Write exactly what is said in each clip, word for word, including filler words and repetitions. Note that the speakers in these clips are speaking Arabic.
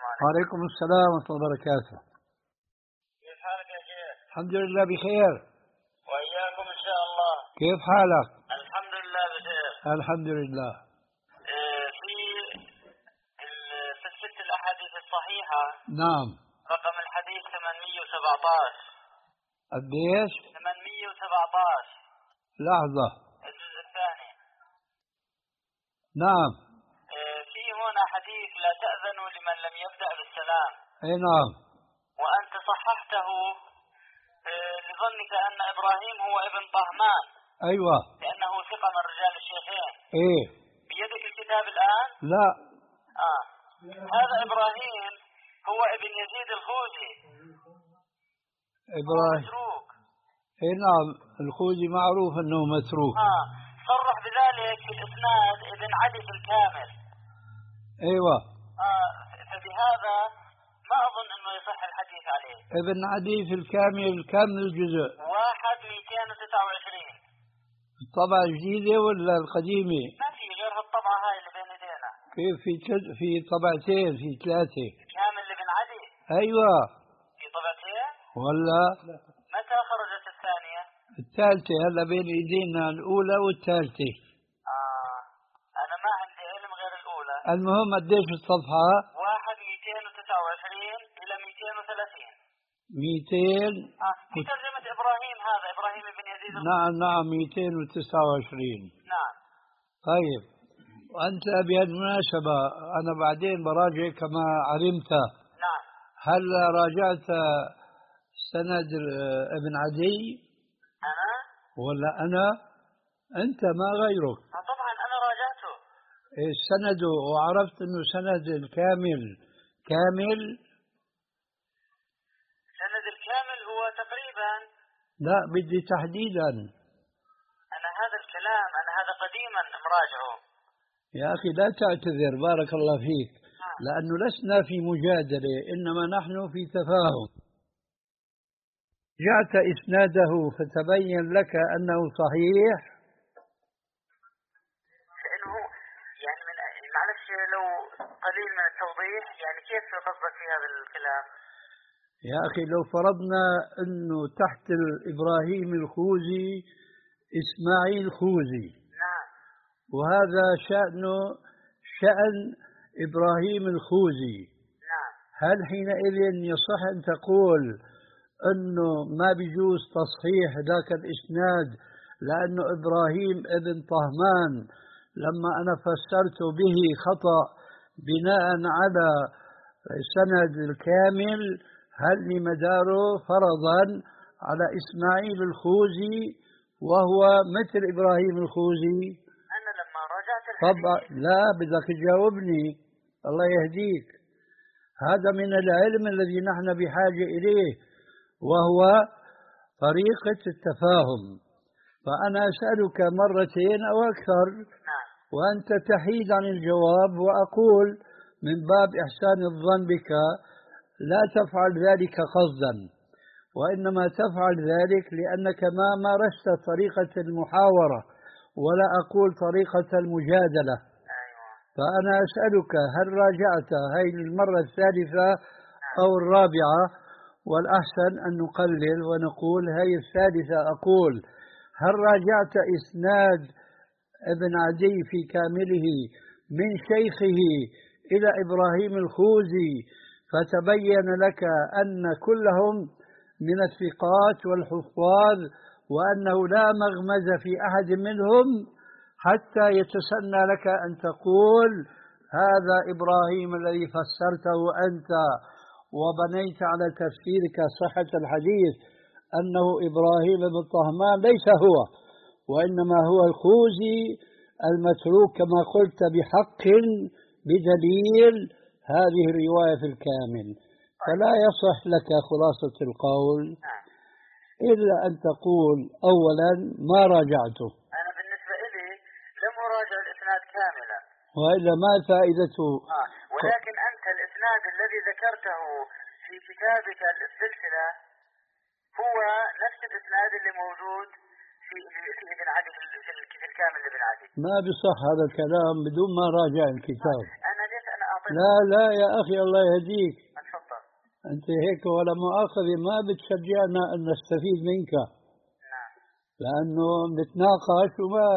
عليكم. وعليكم السلام ورحمة الله وبركاته. كيف حالك يا شيخ؟ الحمد لله بخير. وإياكم إن شاء الله. كيف حالك؟ الحمد لله بخير. الحمد لله. آه، في سلسلة الأحاديث الصحيحة. نعم. رقم الحديث ثمانمئة وسبعة عشر. قديش؟ ثمانمئة وسبعة عشر. لحظة. الجزء الثاني. نعم. آه، في هنا حديث لا تأذنوا لمن لم يبدأ بالسلام. اي نعم. وأنت صححته آه، لظنك أن إبراهيم هو ابن طهمان. ايوه. لأنه ثقة من رجال الشيخين. ايه. بيدك الكتاب الآن؟ لا. آه. هذا إبراهيم هو ابن يزيد الخوزي. إبراهيم. متروك. اي نعم، الخوزي معروف انه متروك. آه. صرح بذلك في الإسناد ابن عدي في الكامل. ايوه. آه. فبهذا ما أظن أنه يصح الحديث عليه. ابن عدي في الكامل كم الجزء؟ واحد مئتين وتسعة وعشرين. الطبعة الجديدة ولا القديمة؟ ما في غير هالطبعة هاي اللي بين ايدينا. كيف في تل... في طبعتين في ثلاثة؟ كامل لابن عدي. ايوه. في طبعتين؟ ولا متى خرجت الثانية؟ الثالثة هلا بين ايدينا الأولى والثالثة. آه. أنا ما عندي علم غير الأولى. المهم قديش الصفحة؟ واحد مئتين وتسعة وعشرين إلى مئتين وثلاثين. مئتين. آه. في ترجمة إبراهيم، هذا إبراهيم بن يزيد. نعم نعم مئتين وتسعة وعشرين. نعم. طيب، وأنت بهالمناسبة أنا بعدين براجع كما علمت. نعم. هل راجعت سند ابن عدي؟ أنا؟ ولا أنا؟ أنت ما غيرك. آه طبعا أنا راجعته. السند وعرفت أنه سند الكامل كامل. سند الكامل هو تقريبا. لا بدي تحديدا. أنا هذا الكلام أنا هذا قديما مراجعه. يا أخي لا تعتذر بارك الله فيك. لأنه لسنا في مجادلة، إنما نحن في تفاهم. جعت إسناده فتبين لك أنه صحيح. لأنه يعني من معلش لو قليل من التوضيح، يعني كيف قصدك في هذا الكلام؟ يا أخي لو فرضنا أنه تحت إبراهيم الخوزي إسماعيل خوزي. نعم. وهذا شأنه شأن إبراهيم الخوزي. نعم. هل حينئذ يصح أن تقول أنه ما بيجوز تصحيح ذاك الإسناد لأنه إبراهيم ابن طهمان لما أنا فسرت به خطأ بناء على السند الكامل هل لمداره فرضا على إسماعيل الخوزي وهو مثل إبراهيم الخوزي؟ أنا لما راجعت الحديث. طبعا لا، بدك تجاوبني الله يهديك. هذا من العلم الذي نحن بحاجة إليه، وهو طريقة التفاهم. فأنا أسألك مرتين أو أكثر وأنت تحيد عن الجواب، وأقول من باب إحسان الظن بك لا تفعل ذلك قصدا، وإنما تفعل ذلك لأنك ما مارست طريقة المحاورة ولا أقول طريقة المجادلة. فأنا أسألك هل راجعت هاي المرة الثالثة أو الرابعة؟ والأحسن أن نقلل ونقول هاي الثالثة. أقول هل راجعت إسناد ابن عدي في كامله من شيخه إلى إبراهيم الخوزي فتبين لك أن كلهم من الثقات والحفاظ وأنه لا مغمز في أحد منهم حتى يتسنى لك أن تقول هذا إبراهيم الذي فسرته أنت وبنيت على تفسيرك صحة الحديث أنه إبراهيم بن طهمان ليس هو، وإنما هو الخوزي المتروك كما قلت بحق بدليل هذه الرواية في الكامل. فلا يصح لك خلاصة القول إلا أن تقول أولا ما راجعته. أنا بالنسبة لي لم أراجع الإسناد كاملا. وإلا ما فائدته؟ آه. ولكن أنت الإسناد الذي ذكرته في كتابك السلسلة هو نفس الإسناد اللي موجود في في ابن عدي في الكامل لابن عدي. ما بصح هذا الكلام بدون ما راجع الكتاب. أنا ليش أنا أعطيك. لا لا يا أخي الله يهديك. اتفضل. أنت هيك ولا مؤاخذة ما بتشجعنا أن نستفيد منك. نعم. لأنه نتناقش وما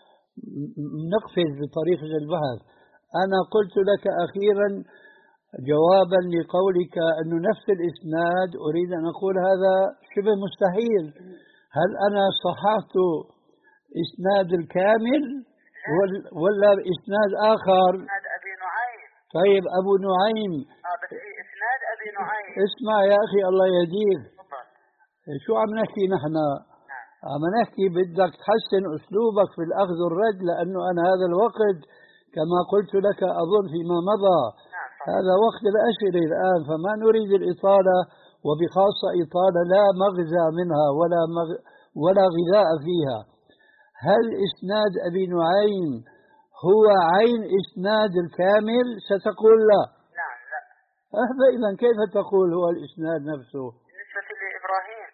نقفز بطريقة البحث. أنا قلت لك أخيرا جوابا لقولك أنه نفس الإسناد أريد أن أقول هذا شبه مستحيل. هل أنا صححت إسناد الكامل ولا إسناد آخر؟ إسناد أبي نعيم. طيب أبو نعيم. آه بس في إسناد أبي نعيم. اسمع يا أخي الله يهديك. تفضل. شو عم نحكي نحن؟ نعم. عم نحكي بدك تحسن أسلوبك في الأخذ والرد، لأنه أنا هذا الوقت كما قلت لك أظن فيما مضى نعم. هذا وقت الأسئلة الآن، فما نريد الإطالة، وبخاصة إطالة لا مغزى منها ولا مغ... ولا غذاء فيها. هل إسناد أبي نعيم هو عين إسناد الكامل؟ ستقول لا. نعم لا. فإذا كيف تقول هو الإسناد نفسه؟ بالنسبة لإبراهيم.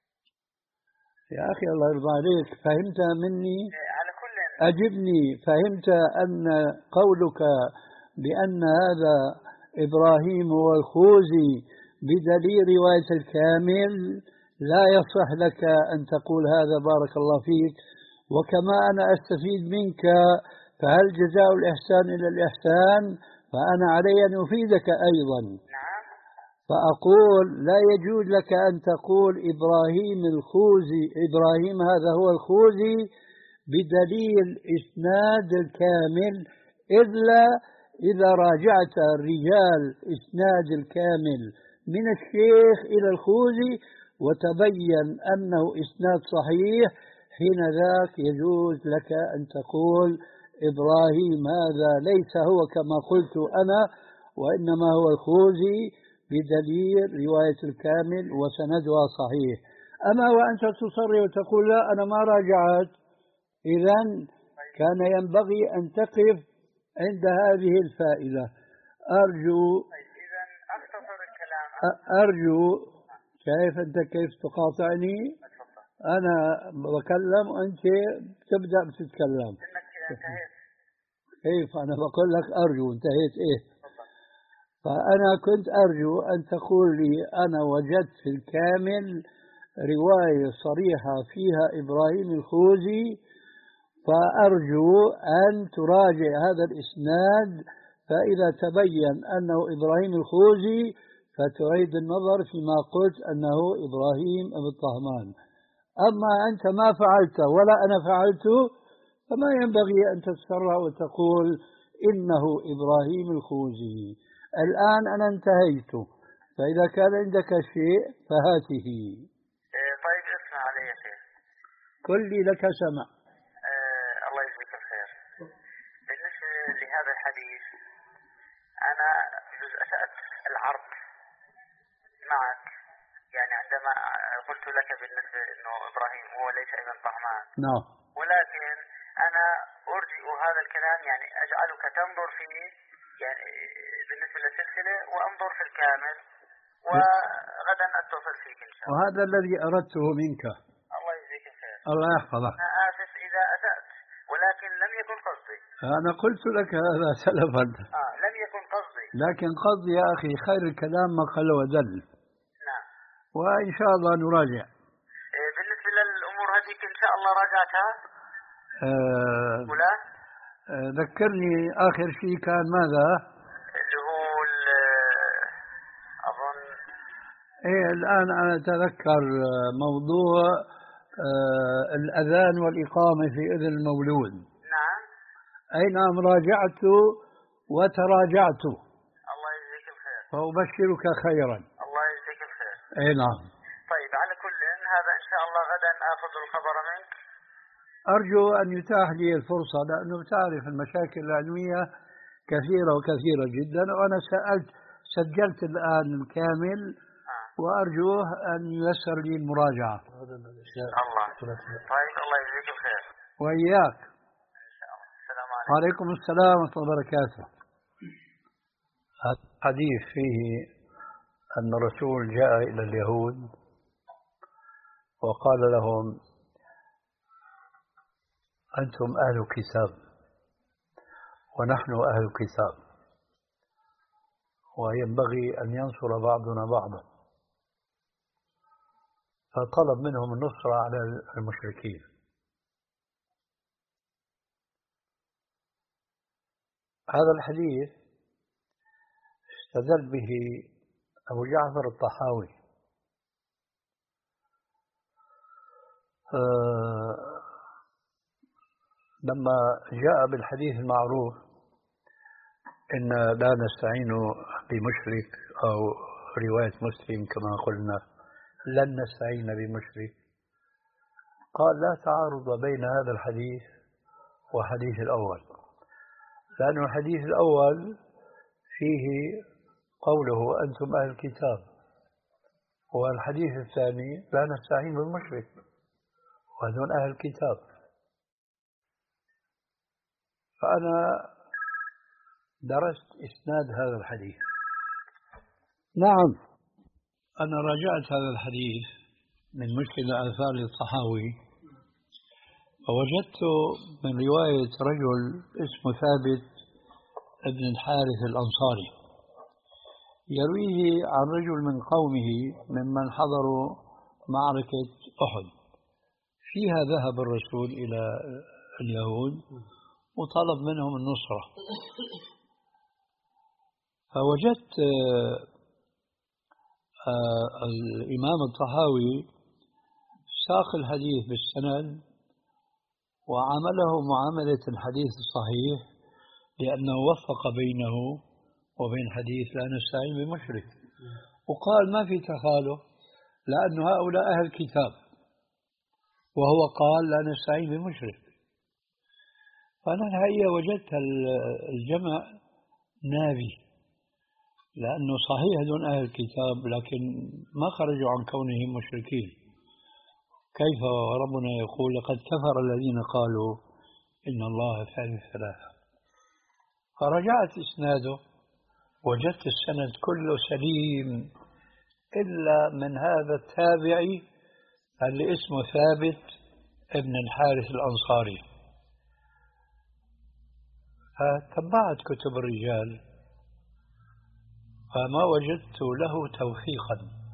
يا أخي الله يرضى عليك، فهمت مني؟ على كل. أجبني. فهمت أن قولك بأن هذا إبراهيم هو الخوزي بدليل رواية الكامل لا يصح لك أن تقول هذا، بارك الله فيك. وكما أنا أستفيد منك، فهل جزاء الإحسان إلى الإحسان؟ فأنا علي أن أفيدك أيضا. نعم. فأقول لا يجوز لك أن تقول إبراهيم الخوزي، إبراهيم هذا هو الخوزي بدليل إسناد الكامل، إلا إذا راجعت رجال إسناد الكامل من الشيخ إلى الخوزي وتبين أنه إسناد صحيح، حين ذاك يجوز لك أن تقول إبراهيم هذا ليس هو كما قلت أنا، وإنما هو الخوزي بدليل رواية الكامل وسندها صحيح. أما وأنت تصرح وتقول لا أنا ما راجعت، إذن كان ينبغي أن تقف عند هذه الفائدة. أرجو إذن أختصر الكلام. أرجو شايف أنت كيف تقاطعني؟ أنا بكلم وأنت تبدأ بتتكلم. كيف أنا بقول لك أرجو انتهيت إيه؟ فأنا كنت أرجو أن تقول لي أنا وجدت في الكامل رواية صريحة فيها إبراهيم الخوزي، فأرجو أن تراجع هذا الإسناد، فإذا تبين أنه إبراهيم الخوزي فتعيد النظر فيما قلت أنه إبراهيم ابن طهمان. أما أنت ما فعلت ولا أنا فعلت، فما ينبغي أن تتسرع وتقول إنه إبراهيم الخوزي. الآن أنا انتهيت، فإذا كان عندك شيء فهاته. طيب اسمع علي يا شيخ. كلي لك سمع. أه الله يجزيك الخير. بالنسبة لهذا الحديث أنا أسأت العرض معك، يعني عندما قلت لك بالنسبة أنه إبراهيم هو ليس ابن طهمان. نعم. ولكن أنا أرجئ هذا الكلام، يعني أجعلك تنظر فيه يعني بالنسبة للسلسلة وأنظر في الكامل، وغدا أتصل فيك إن شاء الله. وهذا الذي أردته منك. الله يجزيك الخير. الله يحفظك. أنا آسف إذا أسأت، ولكن لم يكن قصدي. أنا قلت لك هذا سلفا. آه لم يكن قصدي. لكن قصدي يا أخي خير الكلام ما قل ودل. نعم. وإن شاء الله نراجع. بالنسبة للأمور هذيك إن شاء الله راجعتها. أه ولا؟ أه ذكرني آخر شيء كان ماذا؟ اللي هو أظن إيه الآن أنا أتذكر موضوع أه الأذان والإقامة في إذن المولود. نعم. أي نعم راجعت وتراجعت. الله يجزيك الخير. فأبشرك خيرا. الله يجزيك الخير. أي نعم. طيب على كل هذا إن شاء الله غدا آخذ الخبر منك. أرجو أن يتاح لي الفرصة، لأنه تعرف المشاكل العلمية كثيرة وكثيرة جدا، وأنا سألت سجلت الآن الكامل آه. وأرجوه أن ييسر لي المراجعة. الله. طيب الله يجزيك الخير. وإياك. إن شاء الله. السلام عليكم. وعليكم السلام ورحمة الله وبركاته. الحديث فيه أن الرسول جاء إلى اليهود وقال لهم أنتم أهل كتاب ونحن أهل كتاب، وينبغي أن ينصر بعضنا بعضا، فطلب منهم النصرة على المشركين. هذا الحديث استدل به أبو جعفر الطحاوي أه لما جاء بالحديث المعروف إن لا نستعين بمشرك، أو رواية مسلم كما قلنا لن نستعين بمشرك، قال لا تعارض بين هذا الحديث وحديث الأول، لأن الحديث الأول فيه قوله أنتم أهل الكتاب، والحديث الثاني لا نستعين بالمشرك وهذون أهل الكتاب. فأنا درست إسناد هذا الحديث. نعم، أنا راجعت هذا الحديث من مشكل الآثار للطحاوي، ووجدت من رواية رجل اسمه ثابت ابن الحارث الأنصاري يرويه عن رجل من قومه ممن حضروا معركة أحد، فيها ذهب الرسول إلى اليهود وطلب منهم النصرة. فوجدت الإمام الطحاوي ساق الحديث بالسند وعمله معاملة الحديث الصحيح، لأنه وفق بينه وبين حديث لا نستعين بمشرك، وقال ما في تخالف لأن هؤلاء أهل الكتاب، وهو قال لا نستعين بمشرك. فأنا الحقيقة وجدت الجمع نابي، لأنه صحيح دون أهل الكتاب لكن ما خرجوا عن كونهم مشركين. كيف ربنا يقول لقد كفر الذين قالوا إن الله ثالث ثلاثة؟ فرجعت إسناده وجدت السند كله سليم إلا من هذا التابعي اللي اسمه ثابت ابن الحارث الأنصاري. فتبعت كتب الرجال فما وجدت له توثيقا،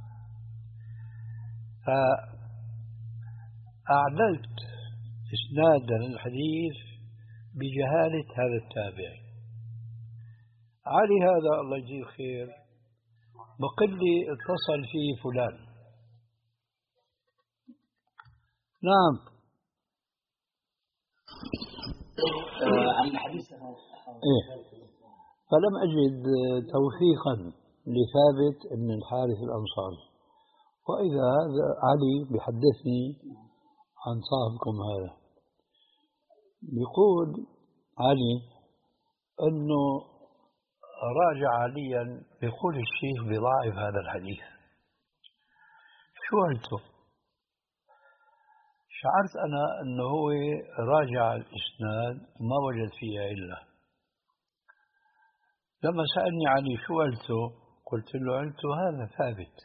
فأعللت إسناد الحديث بجهالة هذا التابعي. علي هذا الله يجزيه خير بقل لي اتصل فيه فلان. نعم. عن الحديث إيه. فلم أجد توثيقا لثابت بن الحارث الأنصاري، وإذا هذا علي بيحدثني عن صاحبكم هذا، بيقول علي أنه راجع عليا، بيقول الشيخ بضاعف هذا الحديث. شو قلته؟ شعرت أنا أنه هو راجع الإسناد ما وجد فيها إلا. لما سألني علي شو قلته؟ قلت له قلته هذا ثابت.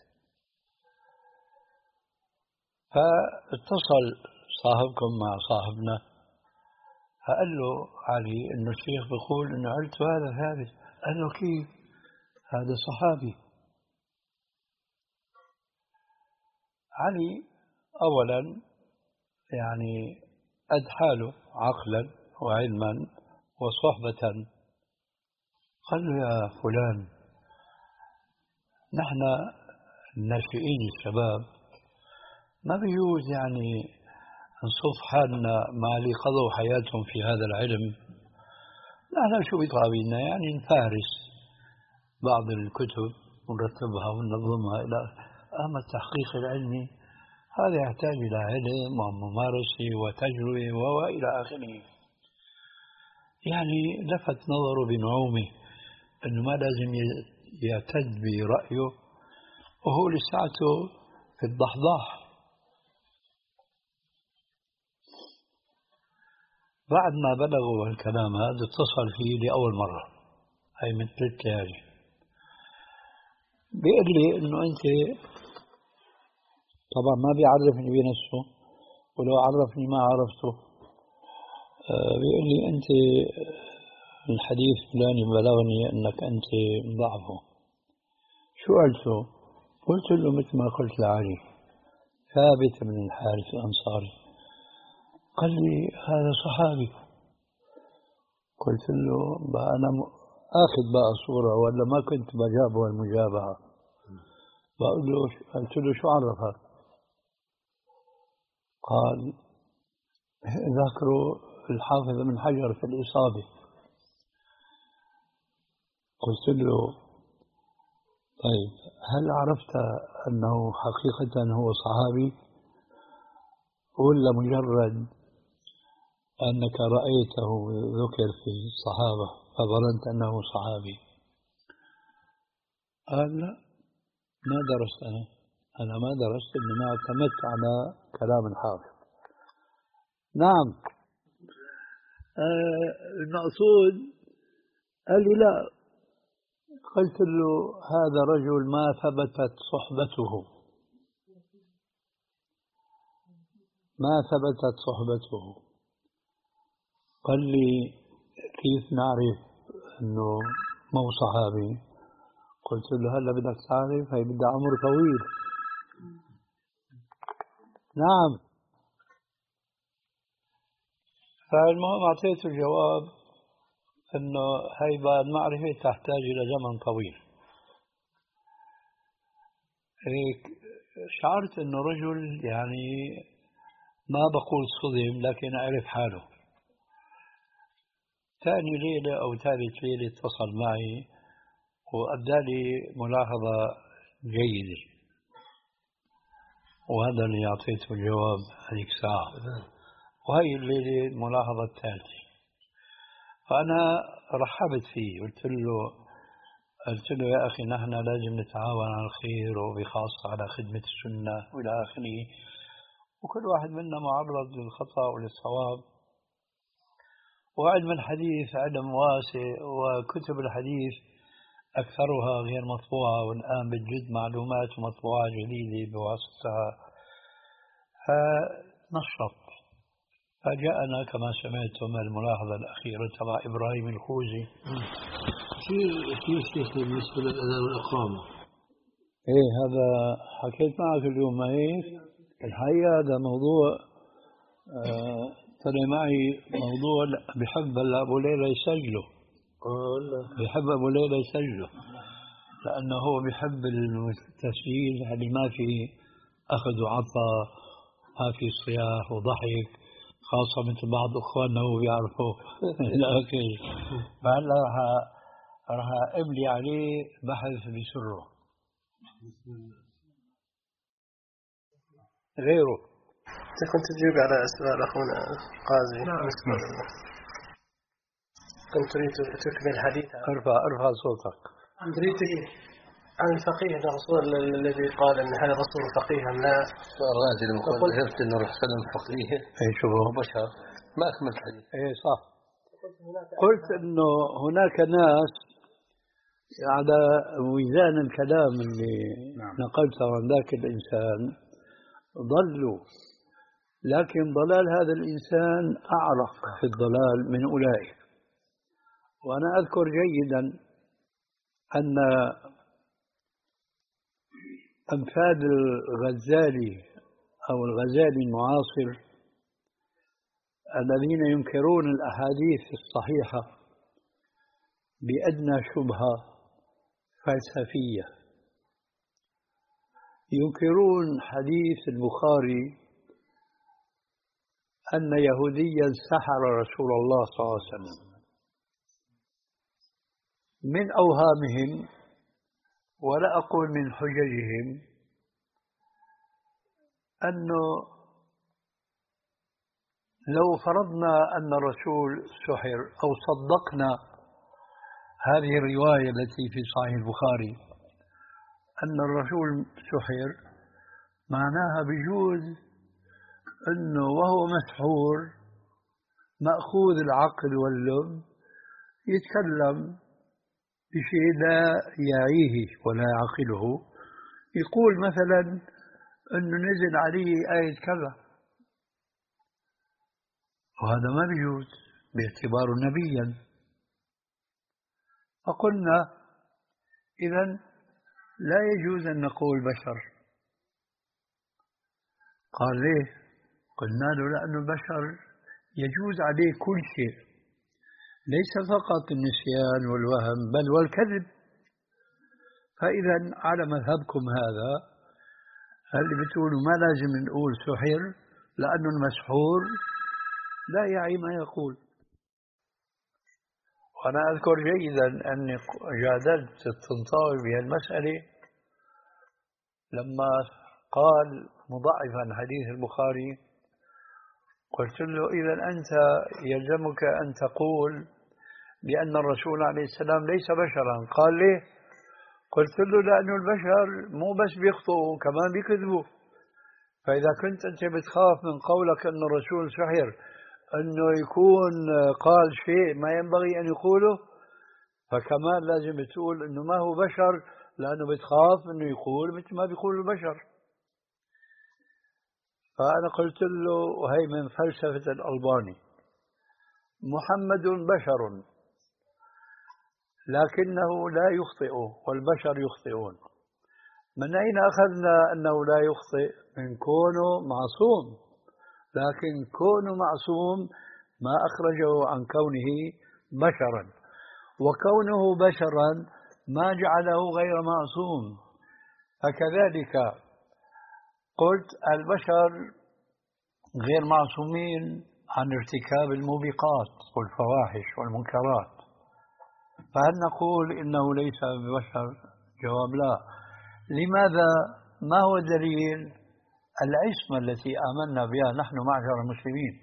فاتصل صاحبكم مع صاحبنا فقال له علي إنه الشيخ بيقول إنه قلته هذا ثابت. قال له كيف؟ هذا صحابي. علي أولا يعني قد حاله عقلا وعلما وصحبة، قال له يا فلان نحن الناشئين الشباب ما بيجوز يعني نصف حالنا مع اللي قضوا حياتهم في هذا العلم. نحن شو بيطابينا يعني نفارس بعض الكتب ونرتبها وننظمها إلى أما التحقيق العلمي هذا يحتاج إلى علم وممارسة وتجربة وإلى آخره. يعني لفت نظره بنعومه أنه ما لازم يعتد برأيه وهو لساعته في الضحضاح. بعد ما بلغوا الكلام هذا اتصل فيه لأول مرة، هي من ثلاث ليالي، بيقول لي إنه أنت طبعا ما بيعرفني بنفسه، ولو عرفني ما عرفته. بيقول لي أنت الحديث فلاني بلغني أنك أنت ضعفه. شو قلته؟ قلت له مثل ما قلت لعلي، ثابت بن الحارث الأنصاري. قال لي هذا صحابي. قلت له بقى أنا آخذ بقى صورة ولا ما كنت بجابه المجابهة. بقول له قلت له شو عرفك؟ قال ذكروا الحافظ بن حجر في الإصابة. قلت له طيب هل عرفت أنه حقيقة هو صحابي ولا مجرد أنك رأيته ذكر في الصحابة فظننت أنه صحابي؟ قال لا ما درست أنا أنا ما درست إنما اعتمدت على كلام الحافظ. نعم. آه المقصود قال لي لا. قلت له هذا رجل ما ثبتت صحبته ما ثبتت صحبته. قال لي كيف نعرف أنه مو صحابي؟ قلت له هلا بدك تعرف، هي بدها عمر طويل. نعم. فالمهم أعطيته الجواب أنه هي المعرفة تحتاج إلى زمن طويل. هيك شعرت أنه رجل يعني ما بقول صدم لكن أعرف حاله. ثاني ليلة أو ثالث ليلة اتصل معي وأبدى لي ملاحظة جيدة، وهذا اللي أعطيته الجواب هذيك الساعة. وهي الليلة الملاحظة الثالثة. فأنا رحبت فيه، قلت له قلت له يا أخي نحن لازم نتعاون على الخير وبخاصة على خدمة السنة وإلى آخره، وكل واحد منا معرض للخطأ وللصواب، وعلم الحديث علم واسع، وكتب الحديث أكثرها غير مطبوعة، والآن بتجد معلومات مطبوعة جديدة بواسطتها. فنشط. فجاءنا كما سمعتم الملاحظة الأخيرة تبع إبراهيم الخوزي. في في شيخ بالنسبة للأذان والإقامة. إيه هذا حكيت معك اليوم، ما هيك؟ الحقيقة هذا موضوع آه طلع معي موضوع بحب أبو ليلى يسجله. بحب أبو ليلى يسجله لأنه هو بحب التسجيل اللي ما في أخذ وعطاء، ما في صياح وضحك، خاصة مثل بعض أخواننا هو بيعرفوا. لكن فهلا راح راح أملي عليه بحث بسره غيره. كنت تجيب على سؤال أخونا قاضي. نعم. كنت تريد تكمل الحديث. ارفع ارفع صوتك. تريد عن الفقيه الرسول الذي قال أن هذا الرسول فقيه أم لا؟ الراجل المقول عرفت أنه الرسول فقيه. أي شو هو بشر ما أكمل الحديث. إيه صح. قلت إنه هناك ناس على ميزان الكلام اللي نعم. نقلته عن ذاك الإنسان ضلوا، لكن ضلال هذا الإنسان أعرق في الضلال من أولئك. وأنا أذكر جيدا أن أمثال الغزالي أو الغزالي المعاصر الذين ينكرون الأحاديث الصحيحة بأدنى شبهة فلسفية، ينكرون حديث البخاري أن يهوديا سحر رسول الله صلى الله عليه وسلم. من أوهامهم ولا أقول من حججهم أنه لو فرضنا أن الرسول سحر أو صدقنا هذه الرواية التي في صحيح البخاري أن الرسول سحر، معناها بجوز أنه وهو مسحور مأخوذ العقل واللب يتكلم بشيء لا يعيه ولا يعقله، يقول مثلا أنه نزل عليه آية كذا، وهذا ما بيجوز باعتباره نبيا. فقلنا إذن لا يجوز أن نقول بشر. قال ليه؟ قلنا له لأن البشر يجوز عليه كل شيء، ليس فقط النسيان والوهم بل والكذب. فإذا على مذهبكم هذا اللي بتقولوا ما لازم نقول سحر لأنه المسحور لا يعي ما يقول. وأنا أذكر جيدا أني جادلت الطنطاوي بهالمسألة لما قال مضاعفا حديث البخاري، قلت له إذا أنت يلزمك أن تقول بأن الرسول عليه السلام ليس بشرا. قال ليه؟ قلت له لأن البشر مو بس بيخطئوا كمان بيكذبوا. فإذا كنت أنت بتخاف من قولك أن الرسول سحر أنه يكون قال شيء ما ينبغي أن يقوله، فكمان لازم تقول أنه ما هو بشر لأنه بتخاف أنه يقول مثل ما بيقول البشر. فأنا قلت له وهي من فلسفة الألباني، محمد بشر لكنه لا يخطئ والبشر يخطئون. من أين أخذنا أنه لا يخطئ؟ من كونه معصوم، لكن كونه معصوم ما أخرجه عن كونه بشرا، وكونه بشرا ما جعله غير معصوم. فكذلك قلت البشر غير معصومين عن ارتكاب الموبقات والفواحش والمنكرات، فهل نقول إنه ليس ببشر؟ جواب لا. لماذا؟ ما هو دليل؟ العصمة التي آمنا بها نحن معشر المسلمين.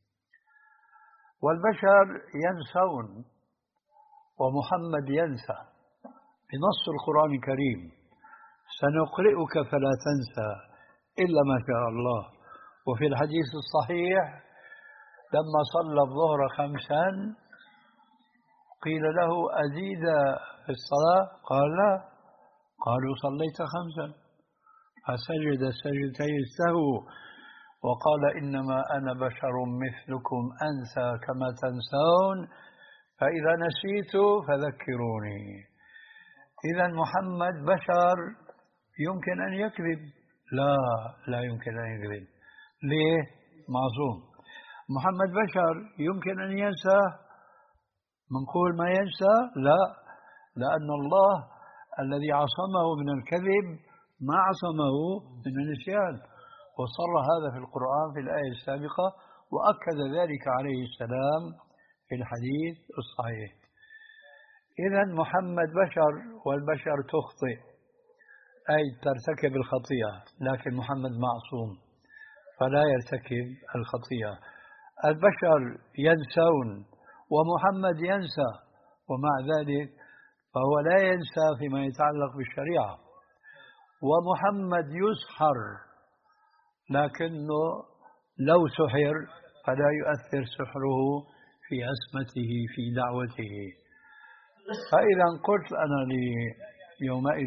والبشر ينسون ومحمد ينسى بنص القرآن الكريم: سنقرئك فلا تنسى إلا ما شاء الله. وفي الحديث الصحيح لما صلى الظهر خمسا قيل له أزيد في الصلاة؟ قال لا. قالوا صليت خمسا، فسجد سجدتي السهو وقال إنما أنا بشر مثلكم أنسى كما تنسون فإذا نسيت فذكروني. إذا محمد بشر يمكن أن يكذب؟ لا، لا يمكن أن يكذب. ليه؟ معصوم. محمد بشر يمكن أن ينسى؟ منقول ما ينسى؟ لا، لأن الله الذي عصمه من الكذب ما عصمه من النسيان، وصر هذا في القرآن في الآية السابقة، وأكد ذلك عليه السلام في الحديث الصحيح. إذا محمد بشر والبشر تخطئ، أي ترتكب الخطيئة، لكن محمد معصوم فلا يرتكب الخطيئة. البشر ينسون ومحمد ينسى، ومع ذلك فهو لا ينسى فيما يتعلق بالشريعة. ومحمد يسحر، لكنه لو سحر فلا يؤثر سحره في عصمته في دعوته. فإذا قلت أنا يومئذ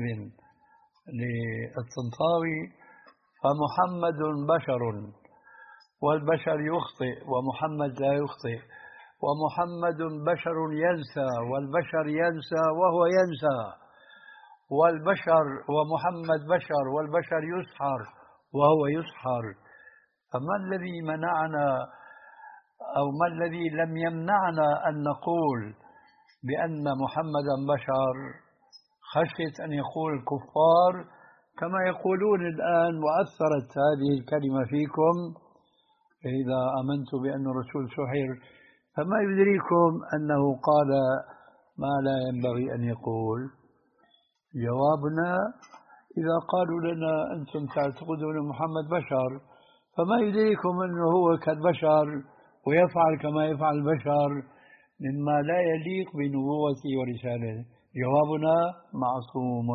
للطنطاوي فمحمد بشر والبشر يخطئ ومحمد لا يخطئ، ومحمد بشر ينسى والبشر ينسى وهو ينسى، والبشر ومحمد بشر والبشر يسحر وهو يسحر. فما الذي منعنا أو ما الذي لم يمنعنا أن نقول بأن محمدا بشر خشية أن يقول الكفار كما يقولون الآن وأثرت هذه الكلمة فيكم: إذا آمنت بأن الرسول سحر فما يدريكم أنه قال ما لا ينبغي أن يقول؟ جوابنا: إذا قالوا لنا أنتم تعتقدون محمد بشر فما يدريكم أنه هو كالبشر ويفعل كما يفعل البشر مما لا يليق بنبوته ورسالته. جوابنا: معصوم.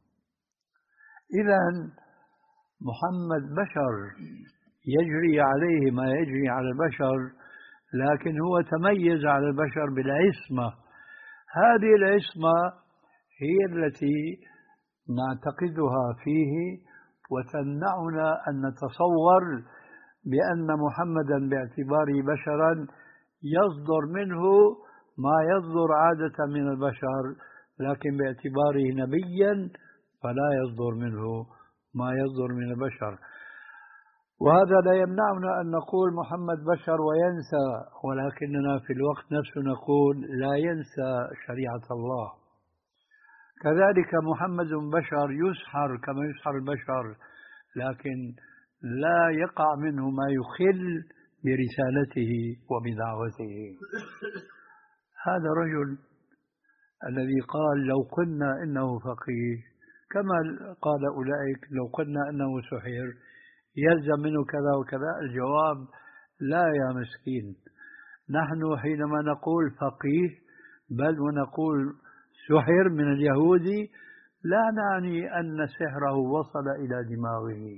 إذا محمد بشر يجري عليه ما يجري على البشر، لكن هو تميز على البشر بالعصمة. هذه العصمة هي التي نعتقدها فيه وتمنعنا أن نتصور بأن محمدا باعتباره بشرا يصدر منه ما يصدر عادة من البشر، لكن باعتباره نبيا فلا يصدر منه ما يصدر من البشر. وهذا لا يمنعنا أن نقول محمد بشر وينسى، ولكننا في الوقت نفسه نقول لا ينسى شريعة الله. كذلك محمد بشر يسحر كما يسحر البشر، لكن لا يقع منه ما يخل برسالته وبدعوته. هذا رجل الذي قال لو قلنا إنه فقيه، كما قال أولئك لو قلنا إنه سحر يلزم منه كذا وكذا. الجواب لا يا مسكين، نحن حينما نقول فقيه بل ونقول سحر من اليهودي لا نعني أن سحره وصل إلى دماغه.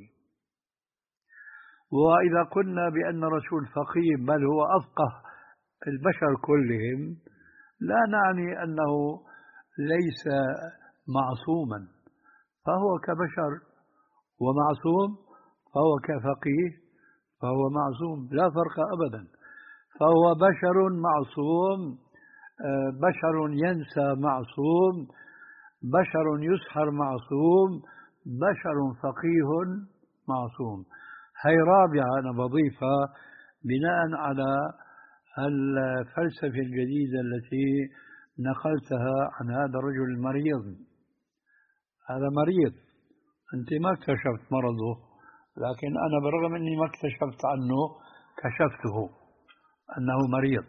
وإذا قلنا بأن رسول فقيه بل هو أفقه البشر كلهم لا نعني أنه ليس معصوما، فهو كبشر ومعصوم، فهو كفقيه فهو معصوم، لا فرق أبدا. فهو بشر معصوم، بشر ينسى معصوم، بشر يسحر معصوم، بشر فقيه معصوم. هي رابعة أنا بضيفها بناء على الفلسفة الجديدة التي نقلتها عن هذا الرجل المريض. هذا مريض، أنت ما اكتشفت مرضه، لكن أنا برغم أني ما اكتشفت عنه كشفته أنه مريض.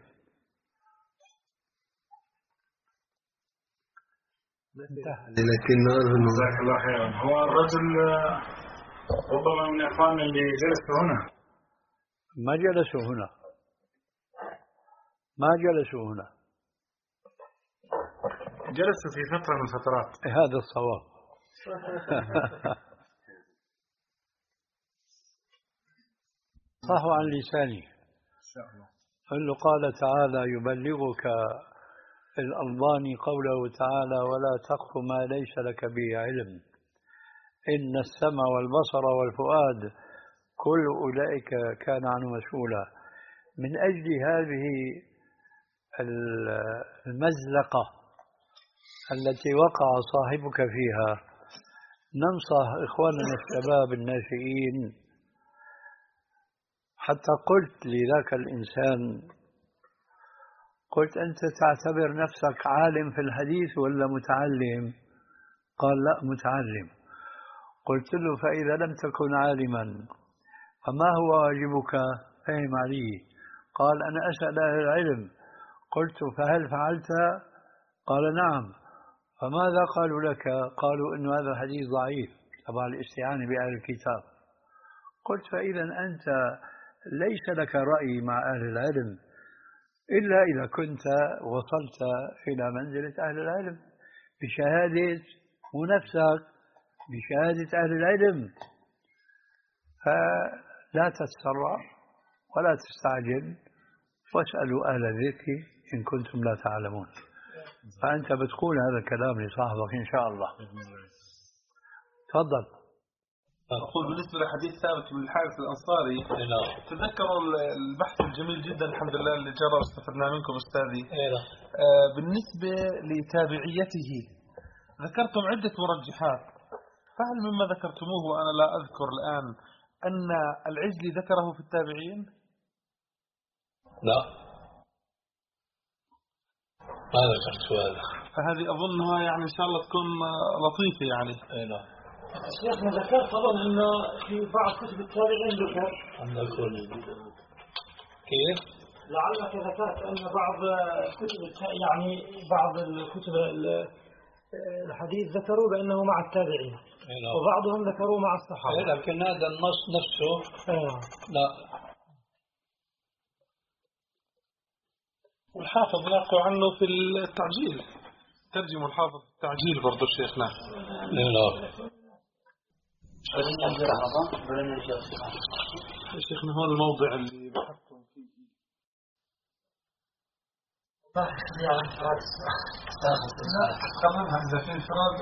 لكن جزاك الله خيرا. هو الرجل ربما من إخواننا اللي جلسوا هنا. ما جلسوا هنا، ما جلسوا هنا، جلسوا في فترة من الفترات. هذا الصواب. صحوا عن لساني. قل قال تعالى يبلغك الألباني قوله تعالى ولا تقف ما ليس لك به علم إن السمع والبصر والفؤاد كل أولئك كان عنه مسؤولا. من أجل هذه المزلقة التي وقع صاحبك فيها ننصح إخواننا الشباب الناشئين. حتى قلت لذاك الإنسان، قلت أنت تعتبر نفسك عالم في الحديث ولا متعلم؟ قال لا متعلم. قلت له فإذا لم تكن عالما فما هو واجبك؟ فهم علي. قال أنا أسأل أهل العلم. قلت فهل فعلت؟ قال نعم. فماذا قالوا لك؟ قالوا إن هذا الحديث ضعيف تبع الاستعانة بأهل الكتاب. قلت فإذا أنت ليس لك رأي مع أهل العلم إلا إذا كنت وصلت إلى منزلة أهل العلم بشهادة ونفسك بشهادة أهل العلم. فلا تتسرع ولا تستعجل واسألوا أهل الذكر إن كنتم لا تعلمون. فأنت بتقول هذا الكلام لصاحبك إن شاء الله. تفضل. أقول بالنسبة لحديث ثابت بن الحارث الأنصاري، تذكروا البحث الجميل جدا الحمد لله اللي جرى واستفدنا منكم أستاذي. آه بالنسبة لتابعيته ذكرتم عدة مرجحات، فهل مما ذكرتموه وأنا لا أذكر الآن أن العجلي ذكره في التابعين؟ لا ما ذكرت هذا. فهذه أظنها يعني إن شاء الله تكون لطيفة يعني. أي نعم. شيخنا ذكرت طبعا أنه في بعض كتب التابعين ذكر. كيف؟ لعلك ذكرت أن بعض كتب يعني بعض الكتب الحديث ذكروا بأنه مع التابعين وبعضهم ذكروا مع الصحابة. لكن هذا النص نفسه لا. والحافظ نقل عنه في التعجيل، ترجم الحافظ التعجيل برضو شيخنا. لا شيخنا هو الموضع اللي بحثتم فيه. تمام هذا في انفراد.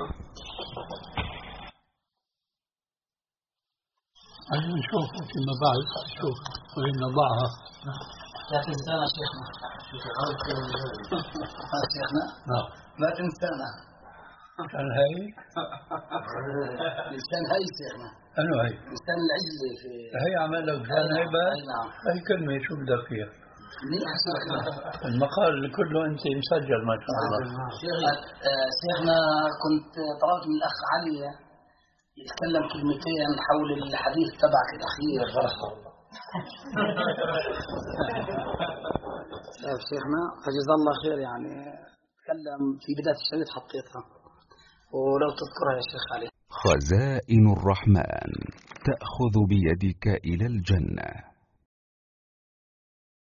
أجل نشوف فيما بعد نشوف وين نضعها. لا تنسانا شيخنا. شيخنا لا تنسانا. كان هاي لسان هاي شيخنا أنو هاي لسان العزة في هي عمل لك كان هاي بقى نعم هاي كلمة شو بدك فيها منيح شيخنا المقال كله أنت مسجل ما شاء الله. شيخنا كنت طلبت من الأخ علي يتكلم كلمتين حول الحديث تبعك الأخير بارك الله. شيخنا فجزا الله خير يعني تكلم في بداية الشريط حطيتها ولو تذكرها يا شيخ علي. خزائن الرحمن تأخذ بيدك إلى الجنة.